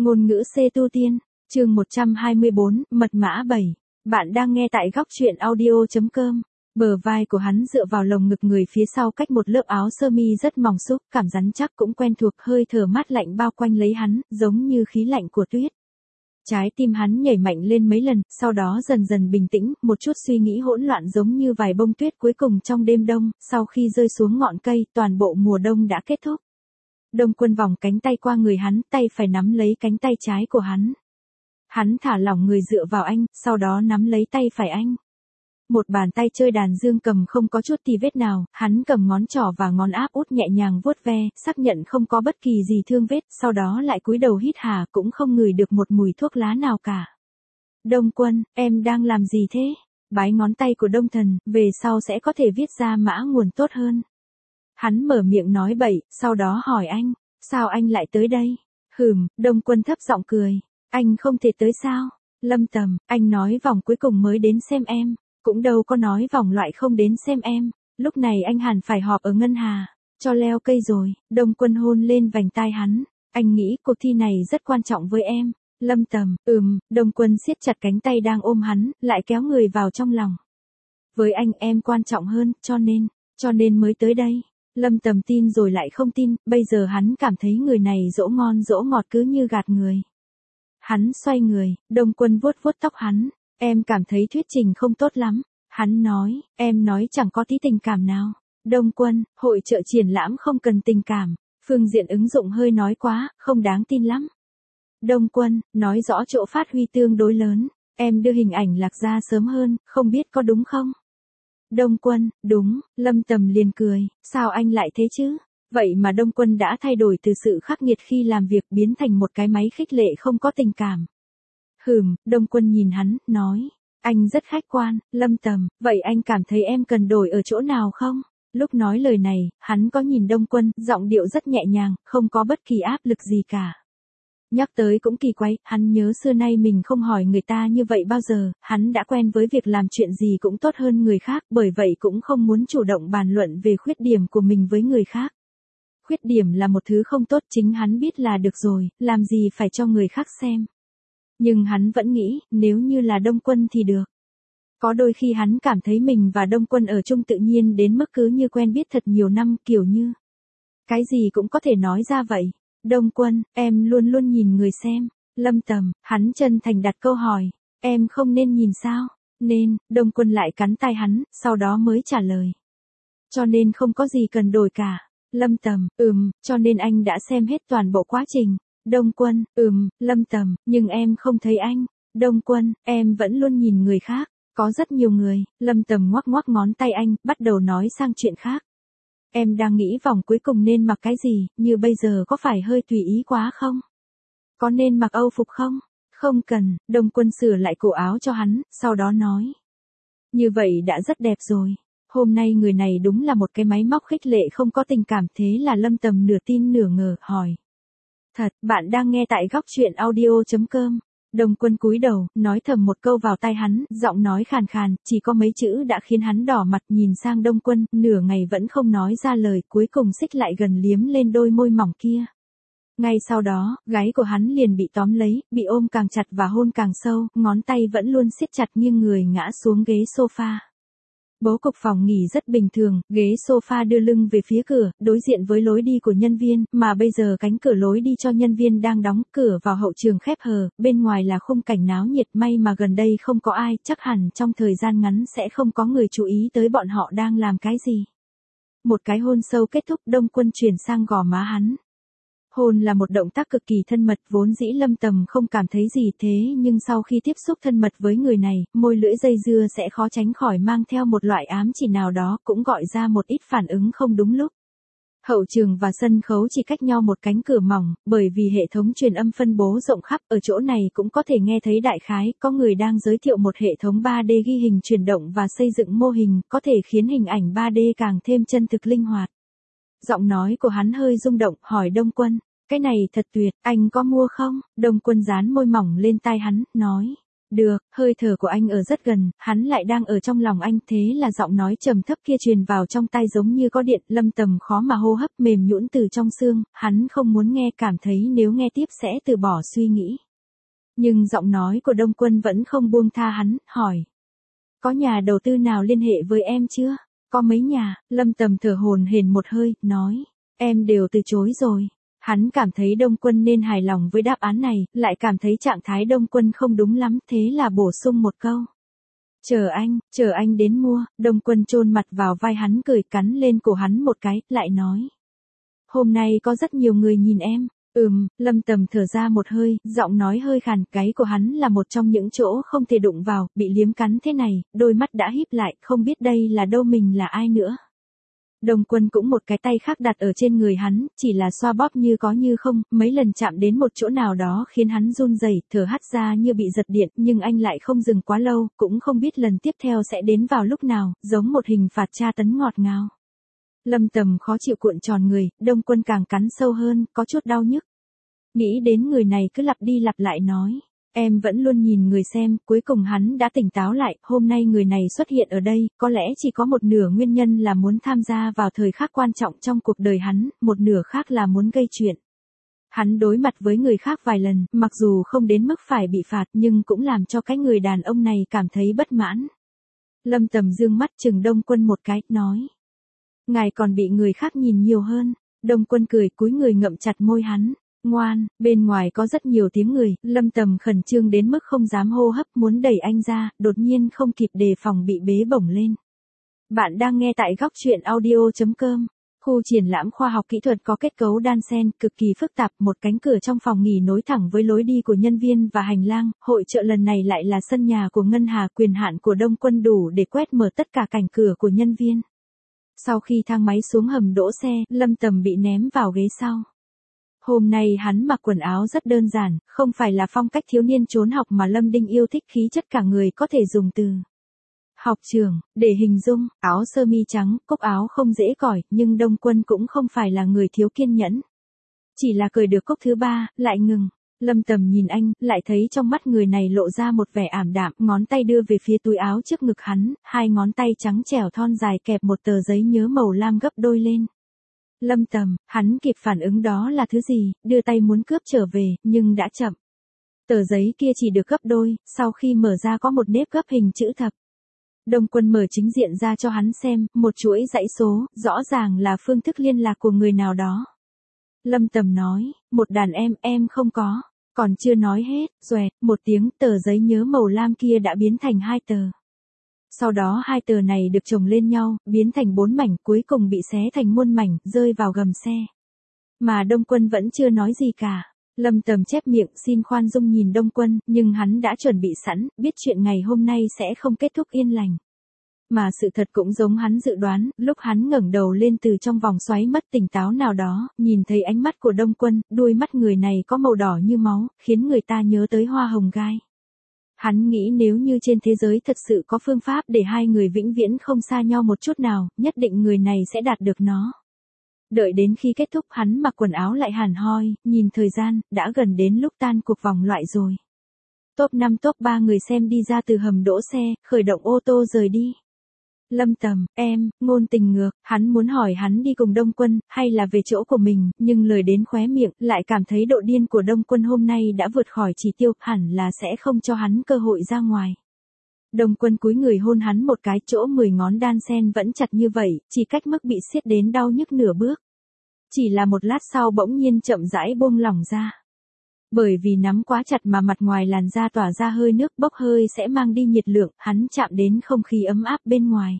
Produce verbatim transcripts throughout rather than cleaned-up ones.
Ngôn ngữ C tu tiên, chương một trăm hai mươi bốn, mật mã bảy. Bạn đang nghe tại góc truyện audio chấm com. Bờ vai của hắn dựa vào lồng ngực người phía sau cách một lớp áo sơ mi rất mỏng xúc, cảm rắn chắc cũng quen thuộc, hơi thở mát lạnh bao quanh lấy hắn, giống như khí lạnh của tuyết. Trái tim hắn nhảy mạnh lên mấy lần, sau đó dần dần bình tĩnh, một chút suy nghĩ hỗn loạn giống như vài bông tuyết cuối cùng trong đêm đông, sau khi rơi xuống ngọn cây, toàn bộ mùa đông đã kết thúc. Đông Quân vòng cánh tay qua người hắn, tay phải nắm lấy cánh tay trái của hắn. Hắn thả lỏng người dựa vào anh, sau đó nắm lấy tay phải anh. Một bàn tay chơi đàn dương cầm không có chút tì vết nào, hắn cầm ngón trỏ và ngón áp út nhẹ nhàng vuốt ve, xác nhận không có bất kỳ gì thương vết, sau đó lại cúi đầu hít hà, cũng không ngửi được một mùi thuốc lá nào cả. Đông Quân, em đang làm gì thế? Bái ngón tay của Đông Thần, về sau sẽ có thể viết ra mã nguồn tốt hơn. Hắn mở miệng nói bậy, sau đó hỏi anh, sao anh lại tới đây? Hừm, Đông Quân thấp giọng cười, anh không thể tới sao? Lâm Tầm, anh nói vòng cuối cùng mới đến xem em, cũng đâu có nói vòng loại không đến xem em, lúc này anh hẳn phải họp ở Ngân Hà, cho leo cây rồi. Đông Quân hôn lên vành tai hắn, anh nghĩ cuộc thi này rất quan trọng với em. Lâm Tầm, ừm, Đông Quân siết chặt cánh tay đang ôm hắn, lại kéo người vào trong lòng. Với anh em quan trọng hơn, cho nên, cho nên mới tới đây. Lâm Tầm tin rồi lại không tin, bây giờ hắn cảm thấy người này dỗ ngon dỗ ngọt cứ như gạt người. Hắn xoay người, Đông Quân vuốt vuốt tóc hắn, em cảm thấy thuyết trình không tốt lắm. Hắn nói, em nói chẳng có tí tình cảm nào. Đông Quân, hội chợ triển lãm không cần tình cảm, phương diện ứng dụng hơi nói quá, không đáng tin lắm. Đông Quân, nói rõ chỗ phát huy tương đối lớn, em đưa hình ảnh lạc ra sớm hơn, không biết có đúng không? Đông Quân, đúng. Lâm Tầm liền cười, sao anh lại thế chứ? Vậy mà Đông Quân đã thay đổi từ sự khắc nghiệt khi làm việc biến thành một cái máy khích lệ không có tình cảm. Hừm, Đông Quân nhìn hắn, nói, anh rất khách quan. Lâm Tầm, vậy anh cảm thấy em cần đổi ở chỗ nào không? Lúc nói lời này, hắn có nhìn Đông Quân, giọng điệu rất nhẹ nhàng, không có bất kỳ áp lực gì cả. Nhắc tới cũng kỳ quái, hắn nhớ xưa nay mình không hỏi người ta như vậy bao giờ, hắn đã quen với việc làm chuyện gì cũng tốt hơn người khác, bởi vậy cũng không muốn chủ động bàn luận về khuyết điểm của mình với người khác. Khuyết điểm là một thứ không tốt, chính hắn biết là được rồi, làm gì phải cho người khác xem. Nhưng hắn vẫn nghĩ, nếu như là Đông Quân thì được. Có đôi khi hắn cảm thấy mình và Đông Quân ở chung tự nhiên đến mức cứ như quen biết thật nhiều năm, kiểu như cái gì cũng có thể nói ra vậy. Đông Quân, em luôn luôn nhìn người xem. Lâm Tầm, hắn chân thành đặt câu hỏi, em không nên nhìn sao? Nên. Đông Quân lại cắn tai hắn, sau đó mới trả lời. Cho nên không có gì cần đổi cả. Lâm Tầm, ừm, cho nên anh đã xem hết toàn bộ quá trình. Đông Quân, ừm, Lâm Tầm, nhưng em không thấy anh. Đông Quân, em vẫn luôn nhìn người khác, có rất nhiều người. Lâm Tầm ngoắc ngoắc ngón tay anh, bắt đầu nói sang chuyện khác. Em đang nghĩ vòng cuối cùng nên mặc cái gì, như bây giờ có phải hơi tùy ý quá không? Có nên mặc Âu phục không? Không cần. Đông Quân sửa lại cổ áo cho hắn, sau đó nói. Như vậy đã rất đẹp rồi. Hôm nay người này đúng là một cái máy móc khích lệ không có tình cảm, thế là Lâm Tầm nửa tin nửa ngờ, hỏi. Thật, bạn đang nghe tại góc truyện audio chấm com. Đông Quân cúi đầu, nói thầm một câu vào tai hắn, giọng nói khàn khàn, chỉ có mấy chữ đã khiến hắn đỏ mặt, nhìn sang Đông Quân, nửa ngày vẫn không nói ra lời, cuối cùng xích lại gần liếm lên đôi môi mỏng kia. Ngay sau đó, gáy của hắn liền bị tóm lấy, bị ôm càng chặt và hôn càng sâu, ngón tay vẫn luôn siết chặt nghiêng người ngã xuống ghế sofa. Bố cục phòng nghỉ rất bình thường, ghế sofa đưa lưng về phía cửa, đối diện với lối đi của nhân viên, mà bây giờ cánh cửa lối đi cho nhân viên đang đóng, cửa vào hậu trường khép hờ, bên ngoài là khung cảnh náo nhiệt, may mà gần đây không có ai, chắc hẳn trong thời gian ngắn sẽ không có người chú ý tới bọn họ đang làm cái gì. Một cái hôn sâu kết thúc, Đông Quân chuyển sang gò má hắn. Hôn là một động tác cực kỳ thân mật, vốn dĩ Lâm Tầm không cảm thấy gì, thế nhưng sau khi tiếp xúc thân mật với người này, môi lưỡi dây dưa sẽ khó tránh khỏi mang theo một loại ám chỉ nào đó, cũng gọi ra một ít phản ứng không đúng lúc. Hậu trường và sân khấu chỉ cách nhau một cánh cửa mỏng, bởi vì hệ thống truyền âm phân bố rộng khắp, ở chỗ này cũng có thể nghe thấy đại khái, có người đang giới thiệu một hệ thống ba D ghi hình chuyển động và xây dựng mô hình, có thể khiến hình ảnh ba D càng thêm chân thực linh hoạt. Giọng nói của hắn hơi rung động, hỏi Đông Quân, cái này thật tuyệt, anh có mua không? Đông Quân dán môi mỏng lên tai hắn, nói, Được, hơi thở của anh ở rất gần, hắn lại đang ở trong lòng anh, thế là giọng nói trầm thấp kia truyền vào trong tai giống như có điện, Lâm Tầm khó mà hô hấp, mềm nhũn từ trong xương, hắn không muốn nghe, cảm thấy nếu nghe tiếp sẽ từ bỏ suy nghĩ. Nhưng giọng nói của Đông Quân vẫn không buông tha hắn, hỏi. Có nhà đầu tư nào liên hệ với em chưa? Có mấy nhà, Lâm Tầm thở hổn hển một hơi, nói. Em đều từ chối rồi. Hắn cảm thấy Đông Quân nên hài lòng với đáp án này, lại cảm thấy trạng thái Đông Quân không đúng lắm, thế là bổ sung một câu. Chờ anh, chờ anh đến mua, Đông Quân chôn mặt vào vai hắn cười cắn lên cổ hắn một cái, lại nói. Hôm nay có rất nhiều người nhìn em. Ừm, Lâm Tầm thở ra một hơi, giọng nói hơi khàn, gáy của hắn là một trong những chỗ không thể đụng vào, bị liếm cắn thế này, đôi mắt đã híp lại, không biết đây là đâu mình là ai nữa. Đông Quân cũng một cái tay khác đặt ở trên người hắn, chỉ là xoa bóp như có như không, mấy lần chạm đến một chỗ nào đó khiến hắn run rẩy, thở hắt ra như bị giật điện, nhưng anh lại không dừng quá lâu, cũng không biết lần tiếp theo sẽ đến vào lúc nào, giống một hình phạt tra tấn ngọt ngào. Lâm Tầm khó chịu cuộn tròn người, Đông Quân càng cắn sâu hơn, có chút đau nhức. Nghĩ đến người này cứ lặp đi lặp lại nói. Em vẫn luôn nhìn người xem, cuối cùng hắn đã tỉnh táo lại, hôm nay người này xuất hiện ở đây, có lẽ chỉ có một nửa nguyên nhân là muốn tham gia vào thời khắc quan trọng trong cuộc đời hắn, một nửa khác là muốn gây chuyện. Hắn đối mặt với người khác vài lần, mặc dù không đến mức phải bị phạt nhưng cũng làm cho cái người đàn ông này cảm thấy bất mãn. Lâm Tầm dương mắt chừng Đông Quân một cái, nói. Ngài còn bị người khác nhìn nhiều hơn. Đông Quân cười cúi người ngậm chặt môi hắn. Ngoan, bên ngoài có rất nhiều tiếng người, Lâm Tầm khẩn trương đến mức không dám hô hấp, muốn đẩy anh ra, đột nhiên không kịp đề phòng bị bế bổng lên. Bạn đang nghe tại góc truyện audio chấm com. Khu triển lãm khoa học kỹ thuật có kết cấu đan xen, cực kỳ phức tạp, một cánh cửa trong phòng nghỉ nối thẳng với lối đi của nhân viên và hành lang, hội chợ lần này lại là sân nhà của Ngân Hà, quyền hạn của Đông Quân đủ để quét mở tất cả cảnh cửa của nhân viên. Sau khi thang máy xuống hầm đỗ xe, Lâm Tầm bị ném vào ghế sau. Hôm nay hắn mặc quần áo rất đơn giản, không phải là phong cách thiếu niên trốn học mà Lâm Đinh yêu thích, khí chất cả người có thể dùng từ học trường để hình dung, áo sơ mi trắng, cúc áo không dễ cởi, nhưng Đông Quân cũng không phải là người thiếu kiên nhẫn. Chỉ là cởi được cúc thứ ba, lại ngừng. Lâm Tầm nhìn anh, lại thấy trong mắt người này lộ ra một vẻ ảm đạm, ngón tay đưa về phía túi áo trước ngực hắn, hai ngón tay trắng trẻo thon dài kẹp một tờ giấy nhớ màu lam gấp đôi lên. Lâm Tầm, hắn kịp phản ứng đó là thứ gì, đưa tay muốn cướp trở về, nhưng đã chậm. Tờ giấy kia chỉ được gấp đôi, sau khi mở ra có một nếp gấp hình chữ thập. Đông Quân mở chính diện ra cho hắn xem, một chuỗi dãy số, rõ ràng là phương thức liên lạc của người nào đó. Lâm Tầm nói, một đàn em, em không có. Còn chưa nói hết, xoẹt, một tiếng, tờ giấy nhớ màu lam kia đã biến thành hai tờ. Sau đó hai tờ này được chồng lên nhau, biến thành bốn mảnh, cuối cùng bị xé thành muôn mảnh, rơi vào gầm xe. Mà Đông Quân vẫn chưa nói gì cả. Lâm Tầm chép miệng xin khoan dung nhìn Đông Quân, nhưng hắn đã chuẩn bị sẵn, biết chuyện ngày hôm nay sẽ không kết thúc yên lành. Mà sự thật cũng giống hắn dự đoán, lúc hắn ngẩng đầu lên từ trong vòng xoáy mất tỉnh táo nào đó, nhìn thấy ánh mắt của Đông Quân, đuôi mắt người này có màu đỏ như máu, khiến người ta nhớ tới hoa hồng gai. Hắn nghĩ nếu như trên thế giới thật sự có phương pháp để hai người vĩnh viễn không xa nhau một chút nào, nhất định người này sẽ đạt được nó. Đợi đến khi kết thúc hắn mặc quần áo lại hẳn hoi, nhìn thời gian, đã gần đến lúc tan cuộc vòng loại rồi. Top năm top ba người xem đi ra từ hầm đỗ xe, khởi động ô tô rời đi. Lâm Tầm, em, ngôn tình ngược, hắn muốn hỏi hắn đi cùng Đông Quân, hay là về chỗ của mình, nhưng lời đến khóe miệng, lại cảm thấy độ điên của Đông Quân hôm nay đã vượt khỏi chỉ tiêu, hẳn là sẽ không cho hắn cơ hội ra ngoài. Đông Quân cúi người hôn hắn một cái, chỗ mười ngón đan sen vẫn chặt như vậy, chỉ cách mức bị siết đến đau nhức nửa bước. Chỉ là một lát sau bỗng nhiên chậm rãi buông lỏng ra. Bởi vì nắm quá chặt mà mặt ngoài làn da tỏa ra hơi nước bốc hơi sẽ mang đi nhiệt lượng, hắn chạm đến không khí ấm áp bên ngoài.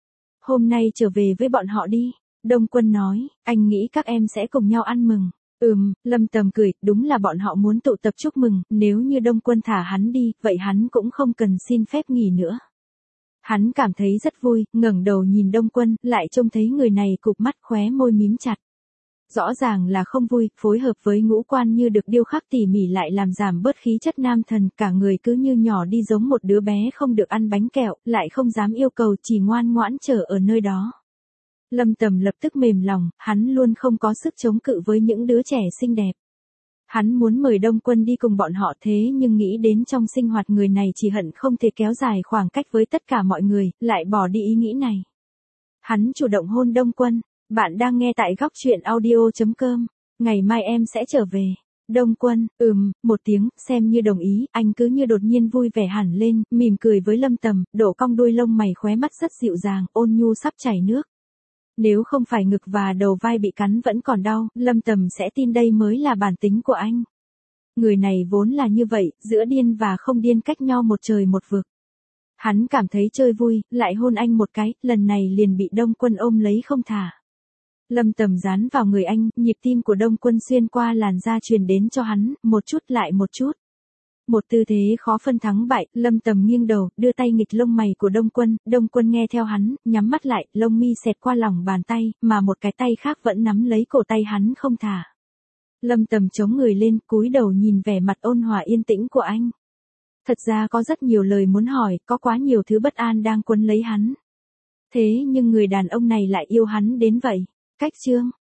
Hôm nay trở về với bọn họ đi, Đông Quân nói, anh nghĩ các em sẽ cùng nhau ăn mừng. Ừm, Lâm Tầm cười, đúng là bọn họ muốn tụ tập chúc mừng, nếu như Đông Quân thả hắn đi, vậy hắn cũng không cần xin phép nghỉ nữa. Hắn cảm thấy rất vui, ngẩng đầu nhìn Đông Quân, lại trông thấy người này cụp mắt khóe môi mím chặt. Rõ ràng là không vui, phối hợp với ngũ quan như được điêu khắc tỉ mỉ lại làm giảm bớt khí chất nam thần, cả người cứ như nhỏ đi giống một đứa bé không được ăn bánh kẹo, lại không dám yêu cầu, chỉ ngoan ngoãn chờ ở nơi đó. Lâm Tầm lập tức mềm lòng, hắn luôn không có sức chống cự với những đứa trẻ xinh đẹp. Hắn muốn mời Đông Quân đi cùng bọn họ thế nhưng nghĩ đến trong sinh hoạt người này chỉ hận không thể kéo dài khoảng cách với tất cả mọi người, lại bỏ đi ý nghĩ này. Hắn chủ động hôn Đông Quân, bạn đang nghe tại góc truyện audio chấm com, ngày mai em sẽ trở về. Đông Quân, ừm, một tiếng, xem như đồng ý, anh cứ như đột nhiên vui vẻ hẳn lên, mỉm cười với Lâm Tầm, đổ cong đuôi lông mày khóe mắt rất dịu dàng, ôn nhu sắp chảy nước. Nếu không phải ngực và đầu vai bị cắn vẫn còn đau, Lâm Tầm sẽ tin đây mới là bản tính của anh. Người này vốn là như vậy, giữa điên và không điên cách nhau một trời một vực. Hắn cảm thấy chơi vui, lại hôn anh một cái, lần này liền bị Đông Quân ôm lấy không thả. Lâm Tầm dán vào người anh, nhịp tim của Đông Quân xuyên qua làn da truyền đến cho hắn, một chút lại một chút. Một tư thế khó phân thắng bại, Lâm Tầm nghiêng đầu, đưa tay nghịch lông mày của Đông Quân, Đông Quân nghe theo hắn, nhắm mắt lại, lông mi xẹt qua lòng bàn tay, mà một cái tay khác vẫn nắm lấy cổ tay hắn không thả. Lâm Tầm chống người lên, cúi đầu nhìn vẻ mặt ôn hòa yên tĩnh của anh. Thật ra có rất nhiều lời muốn hỏi, có quá nhiều thứ bất an đang quấn lấy hắn. Thế nhưng người đàn ông này lại yêu hắn đến vậy. Cách chương